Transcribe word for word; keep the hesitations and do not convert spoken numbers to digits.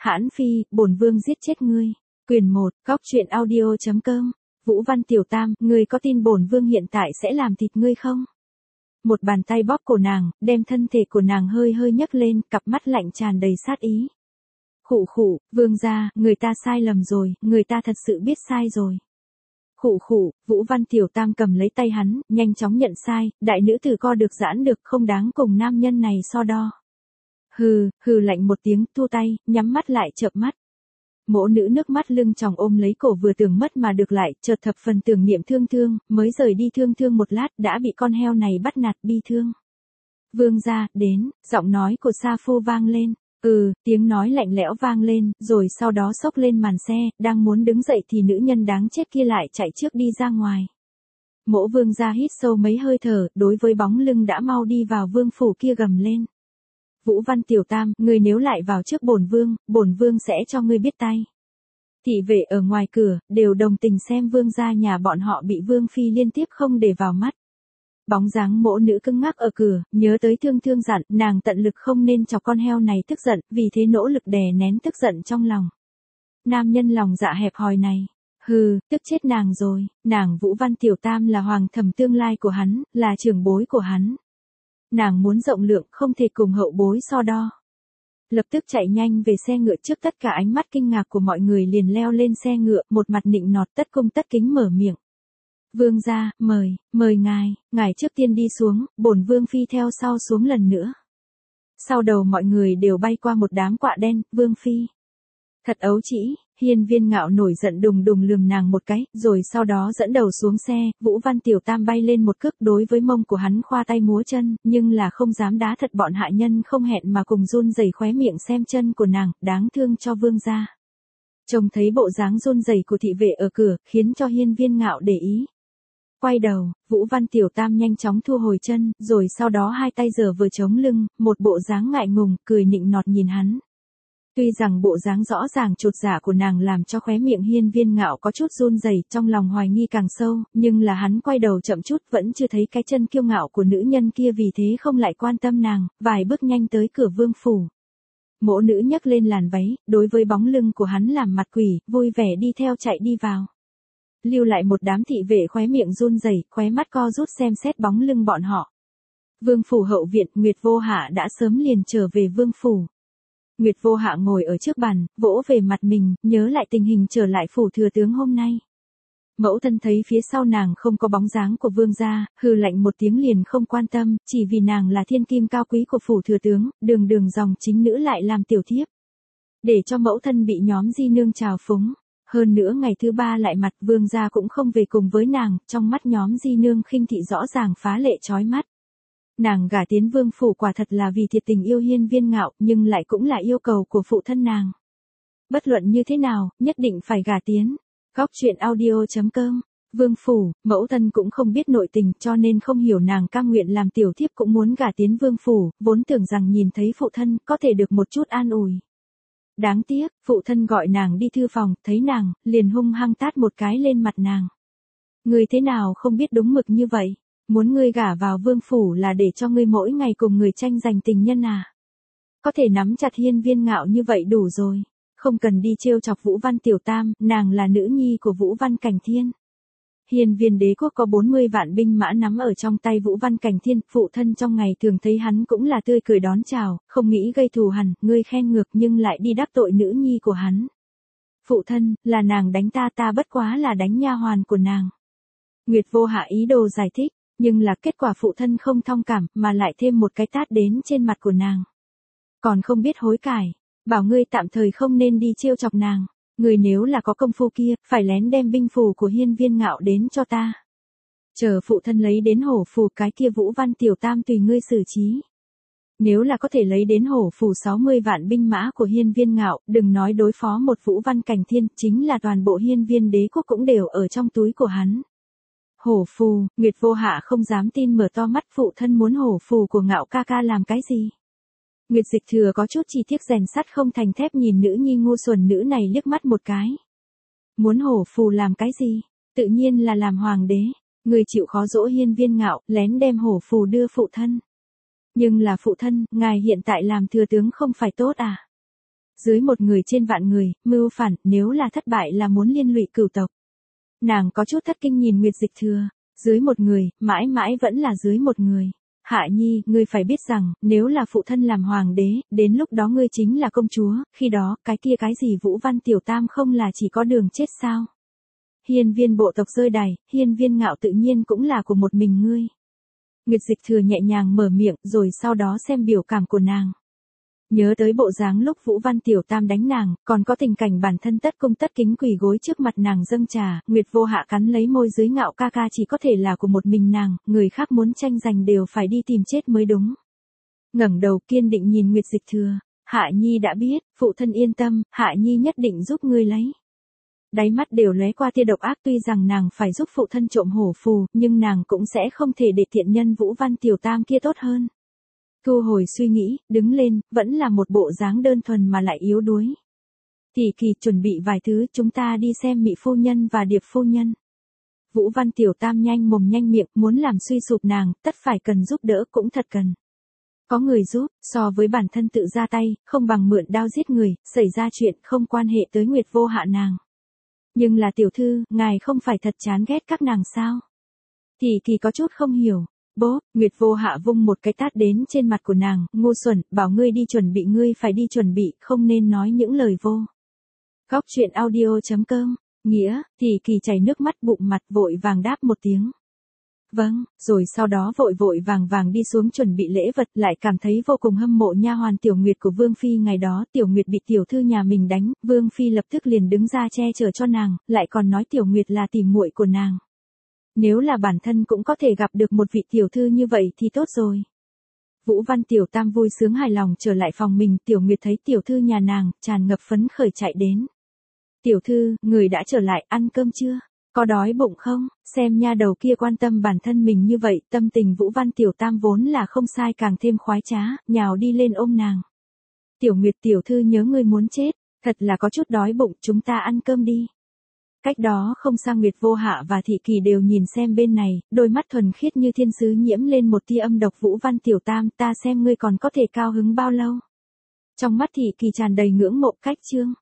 Hãn Phi, bổn vương giết chết ngươi. Quyền một, góc truyện audio.com. Vũ Văn Tiểu Tam, ngươi có tin bổn vương hiện tại sẽ làm thịt ngươi không? Một bàn tay bóp cổ nàng, đem thân thể của nàng hơi hơi nhấc lên, cặp mắt lạnh tràn đầy sát ý. Khụ khụ, vương gia, người ta sai lầm rồi, người ta thật sự biết sai rồi. Khụ khụ, Vũ Văn Tiểu Tam cầm lấy tay hắn, nhanh chóng nhận sai, đại nữ tử co được giãn được, không đáng cùng nam nhân này so đo. Hừ, hừ lạnh một tiếng, thu tay, nhắm mắt lại chợp mắt. Mỗ nữ nước mắt lưng tròng ôm lấy cổ vừa tưởng mất mà được lại, chợt thập phần tưởng niệm thương thương, mới rời đi thương thương một lát đã bị con heo này bắt nạt bi thương. Vương gia, đến, giọng nói của Sa Phu vang lên. Ừ, tiếng nói lạnh lẽo vang lên, rồi sau đó xốc lên màn xe, đang muốn đứng dậy thì nữ nhân đáng chết kia lại chạy trước đi ra ngoài. Mỗ vương gia hít sâu mấy hơi thở, đối với bóng lưng đã mau đi vào vương phủ kia gầm lên. Vũ Văn Tiểu Tam, ngươi nếu lại vào trước bổn vương, bổn vương sẽ cho ngươi biết tay. Thị vệ ở ngoài cửa, đều đồng tình xem vương gia nhà bọn họ bị vương phi liên tiếp không để vào mắt. Bóng dáng mỗ nữ cứng ngắc ở cửa, nhớ tới thương thương dặn, nàng tận lực không nên chọc con heo này tức giận, vì thế nỗ lực đè nén tức giận trong lòng. Nam nhân lòng dạ hẹp hòi này, hừ, tức chết nàng rồi, nàng Vũ Văn Tiểu Tam là hoàng thẩm tương lai của hắn, là trưởng bối của hắn. Nàng muốn rộng lượng không thể cùng hậu bối so đo. Lập tức chạy nhanh về xe ngựa trước tất cả ánh mắt kinh ngạc của mọi người liền leo lên xe ngựa, một mặt nịnh nọt tất cung tất kính mở miệng. Vương gia, mời, mời ngài, ngài trước tiên đi xuống, bổn vương phi theo sau xuống lần nữa. Sau đầu mọi người đều bay qua một đám quạ đen, vương phi. Thật ấu trĩ, Hiên Viên Ngạo nổi giận đùng đùng lườm nàng một cái, rồi sau đó dẫn đầu xuống xe, Vũ Văn Tiểu Tam bay lên một cước đối với mông của hắn khoa tay múa chân, nhưng là không dám đá thật bọn hạ nhân không hẹn mà cùng run rẩy khóe miệng xem chân của nàng, đáng thương cho vương gia. Trông thấy bộ dáng run rẩy của thị vệ ở cửa, khiến cho Hiên Viên Ngạo để ý. Quay đầu, Vũ Văn Tiểu Tam nhanh chóng thu hồi chân, rồi sau đó hai tay giở vừa chống lưng, một bộ dáng ngại ngùng, cười nịnh nọt nhìn hắn. Tuy rằng bộ dáng rõ ràng chột dạ của nàng làm cho khóe miệng Hiên Viên Ngạo có chút run rẩy, trong lòng hoài nghi càng sâu, nhưng là hắn quay đầu chậm chút vẫn chưa thấy cái chân kiêu ngạo của nữ nhân kia vì thế không lại quan tâm nàng, vài bước nhanh tới cửa vương phủ. Mỗ nữ nhấc lên làn váy, đối với bóng lưng của hắn làm mặt quỷ, vui vẻ đi theo chạy đi vào. Lưu lại một đám thị vệ khóe miệng run rẩy, khóe mắt co rút xem xét bóng lưng bọn họ. Vương phủ hậu viện, Nguyệt Vô Hạ đã sớm liền trở về vương phủ. Nguyệt Vô Hạ ngồi ở trước bàn, vỗ về mặt mình, nhớ lại tình hình trở lại phủ thừa tướng hôm nay. Mẫu thân thấy phía sau nàng không có bóng dáng của vương gia, hừ lạnh một tiếng liền không quan tâm, chỉ vì nàng là thiên kim cao quý của phủ thừa tướng, đường đường dòng chính nữ lại làm tiểu thiếp. Để cho mẫu thân bị nhóm di nương trào phúng. Hơn nữa ngày thứ ba lại mặt vương gia cũng không về cùng với nàng, trong mắt nhóm di nương khinh thị rõ ràng phá lệ chói mắt. Nàng gả tiến vương phủ quả thật là vì thiệt tình yêu Hiên Viên Ngạo, nhưng lại cũng là yêu cầu của phụ thân nàng. Bất luận như thế nào, nhất định phải gả tiến. Góc truyện audio.com. Vương phủ, mẫu thân cũng không biết nội tình cho nên không hiểu nàng cam nguyện làm tiểu thiếp cũng muốn gả tiến vương phủ, vốn tưởng rằng nhìn thấy phụ thân có thể được một chút an ủi. Đáng tiếc, phụ thân gọi nàng đi thư phòng, thấy nàng, liền hung hăng tát một cái lên mặt nàng. Ngươi thế nào không biết đúng mực như vậy, muốn ngươi gả vào vương phủ là để cho ngươi mỗi ngày cùng người tranh giành tình nhân à. Có thể nắm chặt Hiên Viên Ngạo như vậy đủ rồi, không cần đi trêu chọc Vũ Văn Tiểu Tam, nàng là nữ nhi của Vũ Văn Cảnh Thiên. Hiên Viên đế quốc có bốn mươi vạn binh mã nắm ở trong tay Vũ Văn Cảnh Thiên, phụ thân trong ngày thường thấy hắn cũng là tươi cười đón chào, không nghĩ gây thù hằn, ngươi khen ngược nhưng lại đi đắc tội nữ nhi của hắn. Phụ thân, là nàng đánh ta ta bất quá là đánh nha hoàn của nàng. Nguyệt Vô Hạ ý đồ giải thích, nhưng là kết quả phụ thân không thông cảm mà lại thêm một cái tát đến trên mặt của nàng. Còn không biết hối cải, bảo ngươi tạm thời không nên đi trêu chọc nàng. Người nếu là có công phu kia, phải lén đem binh phù của Hiên Viên Ngạo đến cho ta. Chờ phụ thân lấy đến hổ phù cái kia Vũ Văn Tiểu Tam tùy ngươi xử trí. Nếu là có thể lấy đến hổ phù sáu mươi vạn binh mã của Hiên Viên Ngạo, đừng nói đối phó một Vũ Văn Cảnh Thiên, chính là toàn bộ Hiên Viên đế quốc cũng đều ở trong túi của hắn. Hổ phù, Nguyệt Vô Hạ không dám tin mở to mắt, phụ thân muốn hổ phù của Ngạo ca ca làm cái gì? Nguyệt Dịch Thừa có chút chi tiết rèn sắt không thành thép nhìn nữ nhi ngu xuẩn nữ này liếc mắt một cái. Muốn hổ phù làm cái gì? Tự nhiên là làm hoàng đế. Người chịu khó dỗ Hiên Viên Ngạo, lén đem hổ phù đưa phụ thân. Nhưng là phụ thân, ngài hiện tại làm thừa tướng không phải tốt à? dưới một người trên vạn người, mưu phản, nếu là thất bại là muốn liên lụy cửu tộc. Nàng có chút thất kinh nhìn Nguyệt Dịch Thừa, dưới một người, mãi mãi vẫn là dưới một người. Hạ Nhi, ngươi phải biết rằng, nếu là phụ thân làm hoàng đế, đến lúc đó ngươi chính là công chúa, khi đó, cái kia cái gì Vũ Văn Tiểu Tam không là chỉ có đường chết sao? Hiên Viên bộ tộc rơi đày, Hiên Viên Ngạo tự nhiên cũng là của một mình ngươi. Nguyệt Dịch Thừa nhẹ nhàng mở miệng, rồi sau đó xem biểu cảm của nàng. Nhớ tới bộ dáng lúc Vũ Văn Tiểu Tam đánh nàng, còn có tình cảnh bản thân tất cung tất kính quỳ gối trước mặt nàng dâng trà, Nguyệt Vô Hạ cắn lấy môi dưới Ngạo ca ca chỉ có thể là của một mình nàng, người khác muốn tranh giành đều phải đi tìm chết mới đúng. Ngẩng đầu kiên định nhìn Nguyệt Dịch Thừa, Hạ Nhi đã biết, phụ thân yên tâm, Hạ Nhi nhất định giúp ngươi lấy. Đáy mắt đều lóe qua tia độc ác, tuy rằng nàng phải giúp phụ thân trộm hổ phù, nhưng nàng cũng sẽ không thể để thiện nhân Vũ Văn Tiểu Tam kia tốt hơn. Thu hồi suy nghĩ, đứng lên, vẫn là một bộ dáng đơn thuần mà lại yếu đuối. Tỷ Kỳ chuẩn bị vài thứ, chúng ta đi xem Mị phu nhân và Điệp phu nhân. Vũ Văn Tiểu Tam nhanh mồm nhanh miệng, muốn làm suy sụp nàng, tất phải cần giúp đỡ cũng thật cần. Có người giúp, so với bản thân tự ra tay, không bằng mượn đao giết người, xảy ra chuyện không quan hệ tới Nguyệt Vô Hạ nàng. Nhưng là tiểu thư, ngài không phải thật chán ghét các nàng sao? Tỷ Kỳ có chút không hiểu. Bố, Nguyệt Vô Hạ vung một cái tát đến trên mặt của nàng, ngu xuẩn, bảo ngươi đi chuẩn bị ngươi phải đi chuẩn bị, không nên nói những lời vô. Góc truyện audio chấm com, nghĩa, Tỷ Kỳ chảy nước mắt bụng mặt vội vàng đáp một tiếng. Vâng, rồi sau đó vội vội vàng vàng đi xuống chuẩn bị lễ vật, lại cảm thấy vô cùng hâm mộ nha hoàn Tiểu Nguyệt của Vương Phi ngày đó, Tiểu Nguyệt bị tiểu thư nhà mình đánh, Vương Phi lập tức liền đứng ra che chở cho nàng, lại còn nói Tiểu Nguyệt là tỉ muội của nàng. Nếu là bản thân cũng có thể gặp được một vị tiểu thư như vậy thì tốt rồi. Vũ Văn Tiểu Tam vui sướng hài lòng trở lại phòng mình, Tiểu Nguyệt thấy tiểu thư nhà nàng, tràn ngập phấn khởi chạy đến. Tiểu thư, người đã trở lại, ăn cơm chưa? Có đói bụng không? Xem nha đầu kia quan tâm bản thân mình như vậy, tâm tình Vũ Văn Tiểu Tam vốn là không sai càng thêm khoái trá, nhào đi lên ôm nàng. Tiểu Nguyệt tiểu thư nhớ ngươi muốn chết, thật là có chút đói bụng, chúng ta ăn cơm đi. Cách đó không xa Nguyệt Vô Hạ và Thị Kỳ đều nhìn xem bên này, đôi mắt thuần khiết như thiên sứ nhiễm lên một tia âm độc. Vũ Văn Tiểu Tam, ta xem ngươi còn có thể cao hứng bao lâu. Trong mắt Thị Kỳ tràn đầy ngưỡng mộ. Cách chương